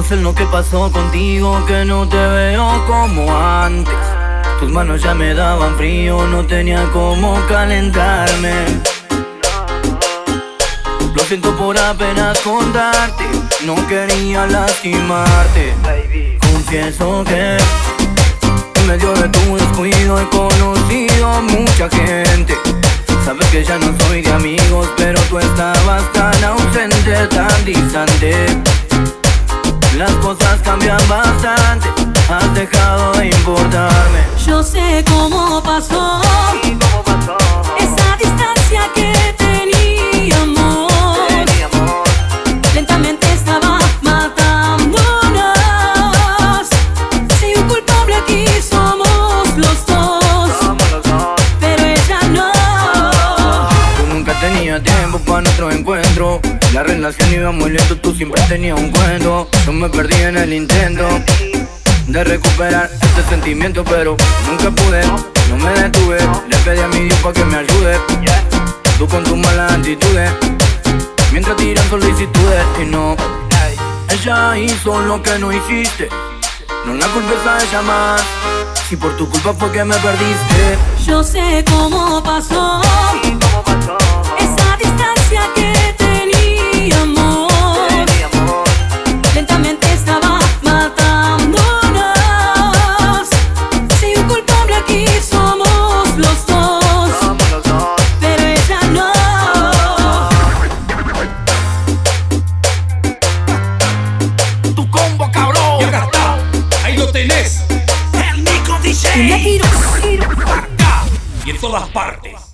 sé lo que pasó contigo, que no te veo como antes. Tus manos ya me daban frío, no tenía cómo calentarme. Lo siento por apenas contarte, no quería lastimarte. Confieso que en medio de tu descuido he conocido a mucha gente. Sabes que ya no soy de amigos, pero tú estabas tan ausente, tan distante. Las cosas cambian bastante, has dejado de importarme. Yo sé cómo pasó, esa distancia que teníamos. Lentamente estaba matándonos. Si un culpable aquí somos los dos, pero ella no. Yo nunca tenía tiempo para nuestro encuentro. La relación iba muy lento, tú siempre tenías un cuento. Yo me perdí en el intento de recuperar este sentimiento, pero nunca pude, no me detuve. Le pedí a mi Dios pa' que me ayude. Tú con tus malas actitudes, mientras tiran solicitudes y no. Ella hizo lo que no hiciste, no la culpes a ella más. Si por tu culpa fue que me perdiste. Yo sé cómo pasó, esa distancia que teníamos. Lentamente estaba matándonos. Si un culpable aquí somos los dos, pero ella no. Tu combo, cabrón. Y acá está, ahí lo tenés. El Nico DJ. Y la tiro. Acá y en todas partes.